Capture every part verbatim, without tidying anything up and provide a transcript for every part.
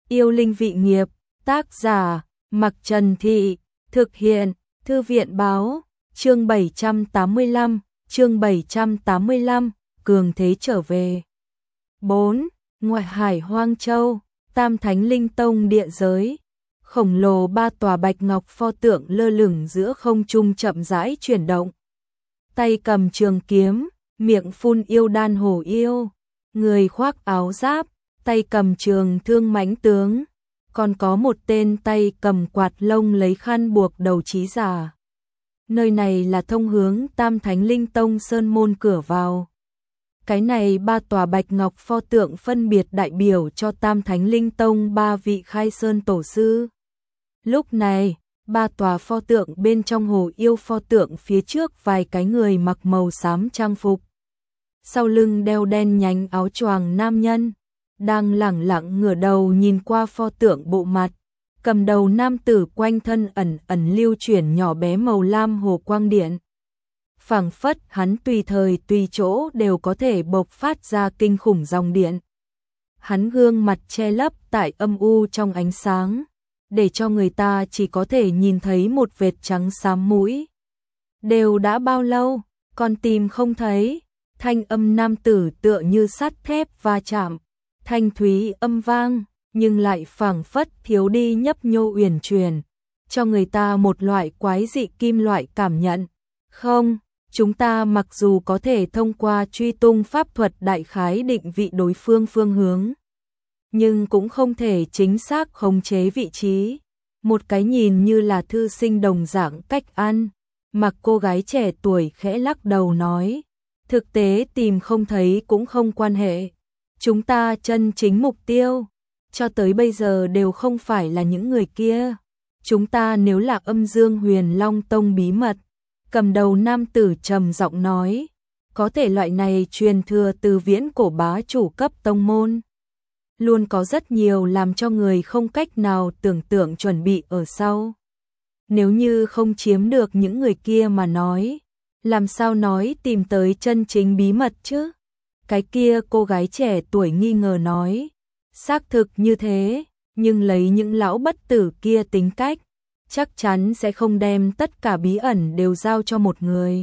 Yêu linh vị nghiệp, tác giả, Mặc Trần Thị, thực hiện, Thư viện báo, chương bảy trăm tám mươi lăm, chương bảy trăm tám mươi lăm, cường thế trở về. bốn. Ngoại hải Hoang Châu, Tam Thánh Linh Tông địa giới. Khổng lồ ba tòa bạch ngọc pho tượng lơ lửng giữa không trung chậm rãi chuyển động. Tay cầm trường kiếm, miệng phun yêu đan hổ yêu, người khoác áo giáp, tay cầm trường thương mãnh tướng, còn có một tên tay cầm quạt lông lấy khăn buộc đầu trí giả. Nơi này là thông hướng Tam Thánh Linh Tông sơn môn cửa vào. Cái này ba tòa bạch ngọc pho tượng phân biệt đại biểu cho Tam Thánh Linh Tông ba vị khai sơn tổ sư. Lúc này, ba tòa pho tượng bên trong hồ yêu pho tượng phía trước vài cái người mặc màu xám trang phục. Sau lưng đeo đen nhánh áo choàng nam nhân, đang lẳng lặng ngửa đầu nhìn qua pho tượng bộ mặt. Cầm đầu nam tử quanh thân ẩn ẩn lưu chuyển nhỏ bé màu lam hồ quang điện. Phảng phất hắn tùy thời tùy chỗ đều có thể bộc phát ra kinh khủng dòng điện. Hắn gương mặt che lấp tại âm u trong ánh sáng, để cho người ta chỉ có thể nhìn thấy một vệt trắng xám mũi. Đều đã bao lâu, còn tìm không thấy, thanh âm nam tử tựa như sắt thép va chạm, thanh thúy âm vang, nhưng lại phảng phất thiếu đi nhấp nhô uyển chuyển, cho người ta một loại quái dị kim loại cảm nhận. Không, chúng ta mặc dù có thể thông qua truy tung pháp thuật đại khái định vị đối phương phương hướng, nhưng cũng không thể chính xác khống chế vị trí. Một cái nhìn như là thư sinh đồng dạng cách ăn, mặc cô gái trẻ tuổi khẽ lắc đầu nói, thực tế tìm không thấy cũng không quan hệ. Chúng ta chân chính mục tiêu, cho tới bây giờ đều không phải là những người kia. Chúng ta nếu là Âm Dương Huyền Long Tông bí mật, cầm đầu nam tử trầm giọng nói, có thể loại này truyền thừa từ viễn cổ bá chủ cấp tông môn. Luôn có rất nhiều làm cho người không cách nào tưởng tượng chuẩn bị ở sau. Nếu như không chiếm được những người kia mà nói, làm sao nói tìm tới chân chính bí mật chứ? Cái kia cô gái trẻ tuổi nghi ngờ nói, xác thực như thế, nhưng lấy những lão bất tử kia tính cách, chắc chắn sẽ không đem tất cả bí ẩn đều giao cho một người.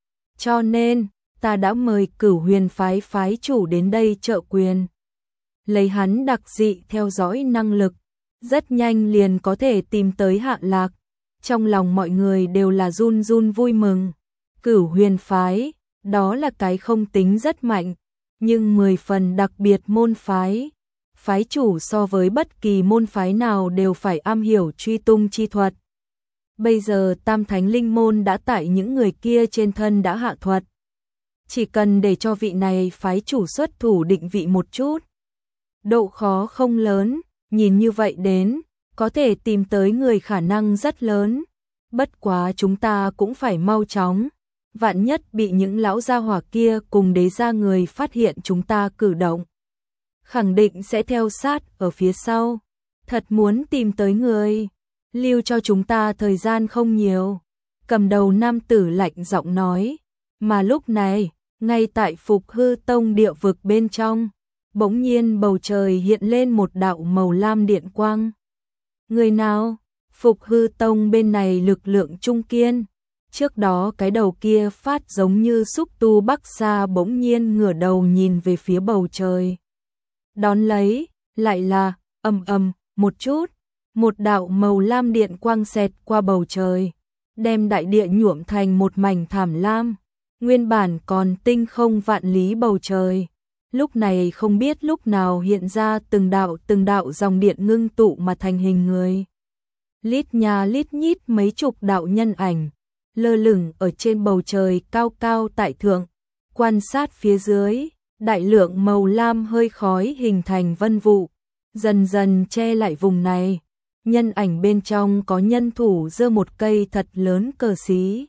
Cho nên, ta đã mời Cửu Huyền phái phái chủ đến đây trợ quyền. Lấy hắn đặc dị theo dõi năng lực, rất nhanh liền có thể tìm tới Hạ Lạc. Trong lòng mọi người đều là run run vui mừng. Cửu Huyền phái, đó là cái không tính rất mạnh, nhưng mười phần đặc biệt môn phái. Phái chủ so với bất kỳ môn phái nào đều phải am hiểu truy tung chi thuật. Bây giờ Tam Thánh Linh môn đã tại những người kia trên thân đã hạ thuật. Chỉ cần để cho vị này phái chủ xuất thủ định vị một chút. Độ khó không lớn, nhìn như vậy đến, có thể tìm tới người khả năng rất lớn. Bất quá chúng ta cũng phải mau chóng. Vạn nhất bị những lão gia hỏa kia cùng đế gia người phát hiện chúng ta cử động, khẳng định sẽ theo sát ở phía sau. Thật muốn tìm tới người, lưu cho chúng ta thời gian không nhiều. Cầm đầu nam tử lạnh giọng nói. Mà lúc này, ngay tại Phục Hư Tông địa vực bên trong, bỗng nhiên bầu trời hiện lên một đạo màu lam điện quang. Người nào? Phục Hư Tông bên này lực lượng trung kiên. Trước đó cái đầu kia phát giống như xúc tu bắc xa bỗng nhiên ngửa đầu nhìn về phía bầu trời. Đón lấy, lại là, ầm ầm, một chút, một đạo màu lam điện quang xẹt qua bầu trời, đem đại địa nhuộm thành một mảnh thảm lam. Nguyên bản còn tinh không vạn lý bầu trời, lúc này không biết lúc nào hiện ra từng đạo từng đạo dòng điện ngưng tụ mà thành hình người. Lít nhà lít nhít mấy chục đạo nhân ảnh, lơ lửng ở trên bầu trời cao cao tại thượng, quan sát phía dưới, đại lượng màu lam hơi khói hình thành vân vụ, dần dần che lại vùng này. Nhân ảnh bên trong có nhân thủ giơ một cây thật lớn cờ xí.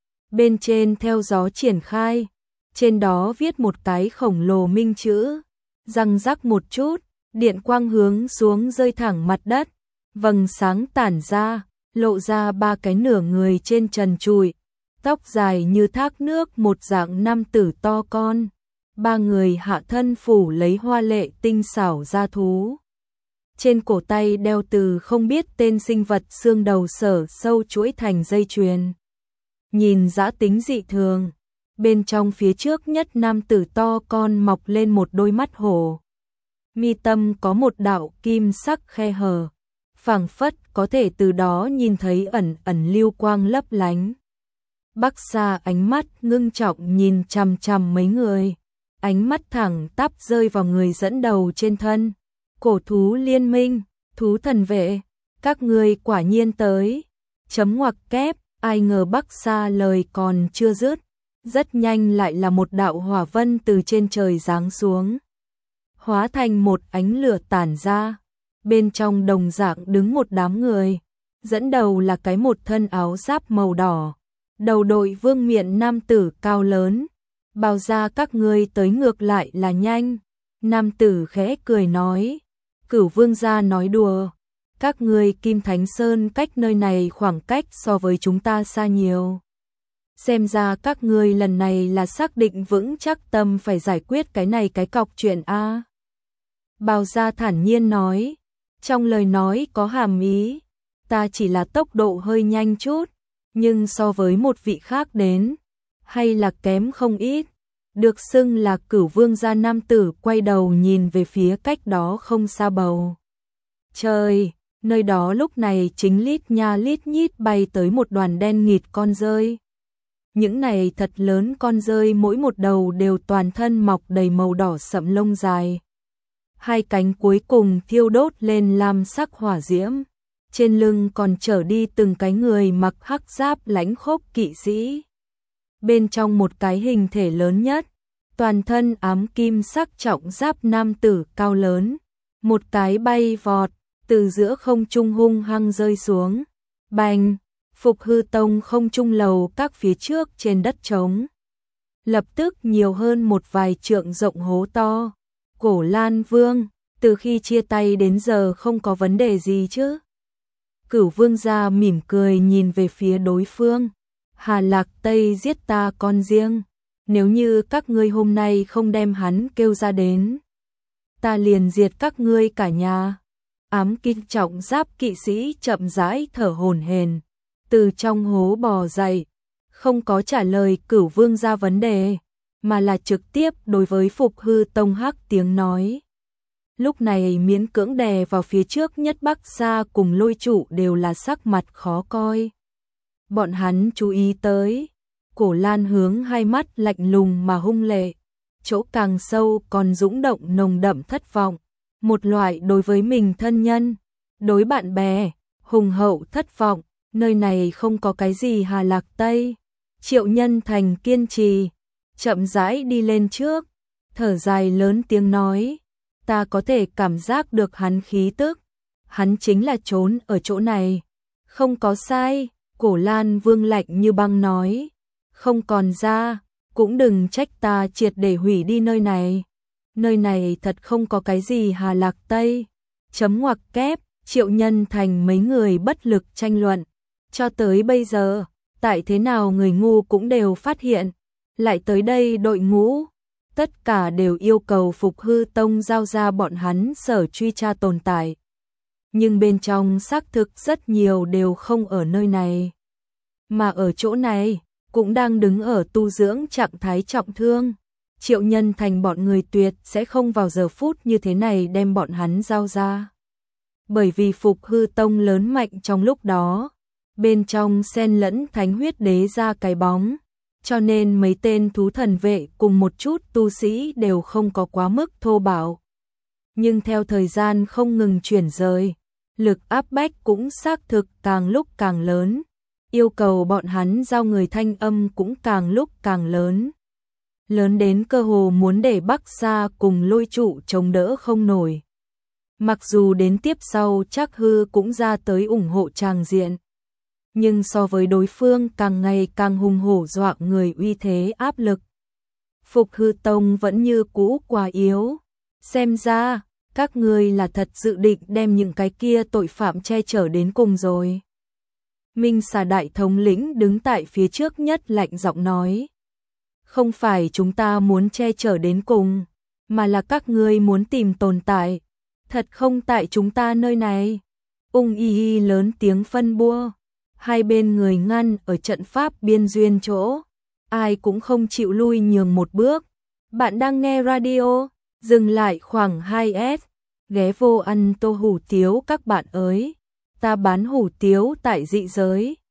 Bên trên theo gió triển khai, trên đó viết một cái khổng lồ minh chữ, răng rắc một chút, điện quang hướng xuống rơi thẳng mặt đất, vầng sáng tản ra, lộ ra ba cái nửa người trên trần trụi, tóc dài như thác nước một dạng nam tử to con, ba người hạ thân phủ lấy hoa lệ tinh xảo da thú. trên cổ tay đeo từ không biết tên sinh vật xương đầu sở sâu chuỗi thành dây chuyền. Nhìn dã tính dị thường, bên trong phía trước nhất nam tử to con mọc lên một đôi mắt hổ. Mi tâm có một đạo kim sắc khe hở, phảng phất có thể từ đó nhìn thấy ẩn ẩn lưu quang lấp lánh. Bắc Sa ánh mắt ngưng trọng nhìn chằm chằm mấy người, ánh mắt thẳng tắp rơi vào người dẫn đầu trên thân. Cổ thú liên minh, thú thần vệ, các ngươi quả nhiên tới. Chấm ngoặc kép, ai ngờ Bắc Sa lời còn chưa dứt, rất nhanh lại là một đạo hỏa vân từ trên trời giáng xuống, hóa thành một ánh lửa tản ra. Bên trong đồng dạng đứng một đám người, dẫn đầu là cái một thân áo giáp màu đỏ, đầu đội vương miện nam tử cao lớn. Bao ra các ngươi tới ngược lại là nhanh. Nam tử khẽ cười nói, Cửu vương gia nói đùa, các ngươi Kim Thánh Sơn cách nơi này khoảng cách so với chúng ta xa nhiều. Xem ra các ngươi lần này là xác định vững chắc tâm phải giải quyết cái này cái cọc chuyện a. Bao gia thản nhiên nói, trong lời nói có hàm ý, ta chỉ là tốc độ hơi nhanh chút, nhưng so với một vị khác đến, hay là kém không ít. Được xưng là Cửu vương gia nam tử quay đầu nhìn về phía cách đó không xa bầu trời, nơi đó lúc này chính lít nha lít nhít bay tới một đoàn đen nghịt con dơi. Những này thật lớn con dơi mỗi một đầu đều toàn thân mọc đầy màu đỏ sậm lông dài. Hai cánh cuối cùng thiêu đốt lên lam sắc hỏa diễm, trên lưng còn chở đi từng cái người mặc hắc giáp lãnh khốc kỵ sĩ. Bên trong một cái hình thể lớn nhất, toàn thân ám kim sắc trọng giáp nam tử cao lớn, một cái bay vọt, từ giữa không trung hung hăng rơi xuống. Bành, Phục Hư Tông không trung lầu các phía trước trên đất trống, lập tức nhiều hơn một vài trượng rộng hố to. Cổ Lan Vương, từ khi chia tay đến giờ không có vấn đề gì chứ? Cửu vương gia mỉm cười nhìn về phía đối phương. Hà Lạc Tây giết ta con riêng, nếu như các ngươi hôm nay không đem hắn kêu ra đến, ta liền diệt các ngươi cả nhà. Ám kim trọng giáp kỵ sĩ chậm rãi thở hổn hển, từ trong hố bò dậy, không có trả lời Cửu vương gia vấn đề, mà là trực tiếp đối với Phục Hư Tông hắc tiếng nói. Lúc này miễn cưỡng đè vào phía trước nhất Bắc Sa cùng Lôi Trụ đều là sắc mặt khó coi. Bọn hắn chú ý tới, Cổ Lan hướng hai mắt lạnh lùng mà hung lệ, chỗ càng sâu còn dũng động nồng đậm thất vọng, một loại đối với mình thân nhân, đối bạn bè, hùng hậu thất vọng. Nơi này không có cái gì Hà Lạc Tây. Triệu Nhân Thành kiên trì, chậm rãi đi lên trước, thở dài lớn tiếng nói, ta có thể cảm giác được hắn khí tức, hắn chính là trốn ở chỗ này, không có sai. Cổ Lan Vương lạnh như băng nói, không còn ra, cũng đừng trách ta triệt để hủy đi nơi này. Nơi này thật không có cái gì Hà Lạc Tây. Chấm ngoặc kép, Triệu Nhân Thành mấy người bất lực tranh luận. Cho tới bây giờ, tại thế nào người ngu cũng đều phát hiện, lại tới đây đội ngũ, tất cả đều yêu cầu Phục Hư Tông giao ra bọn hắn sở truy tra tồn tại. Nhưng bên trong xác thực rất nhiều đều không ở nơi này. Mà ở chỗ này, cũng đang đứng ở tu dưỡng trạng thái trọng thương. Triệu Nhân Thành bọn người tuyệt sẽ không vào giờ phút như thế này đem bọn hắn giao ra. Bởi vì Phục Hư Tông lớn mạnh trong lúc đó, bên trong xen lẫn thánh huyết đế ra cái bóng, cho nên mấy tên thú thần vệ cùng một chút tu sĩ đều không có quá mức thô bạo. Nhưng theo thời gian không ngừng chuyển rời, lực áp bách cũng xác thực càng lúc càng lớn, yêu cầu bọn hắn giao người thanh âm cũng càng lúc càng lớn. Lớn đến cơ hồ muốn để Bắc Sa cùng Lôi Trụ chống đỡ không nổi. Mặc dù đến tiếp sau chắc hư cũng ra tới ủng hộ tràng diện, nhưng so với đối phương càng ngày càng hùng hổ dọa người uy thế áp lực, Phục Hư Tông vẫn như cũ quá yếu. Xem ra, các ngươi là thật dự định đem những cái kia tội phạm che chở đến cùng rồi. Minh Xà đại thống lĩnh đứng tại phía trước nhất lạnh giọng nói. Không phải chúng ta muốn che chở đến cùng, mà là các ngươi muốn tìm tồn tại. Thật không tại chúng ta nơi này. Ung Y Y lớn tiếng phân bua. Hai bên người ngăn ở trận pháp biên duyên chỗ. Ai cũng không chịu lui nhường một bước. Bạn đang nghe radio, dừng lại khoảng hai S. Ghé vô ăn tô hủ tiếu các bạn ơi. Ta bán hủ tiếu tại dị giới.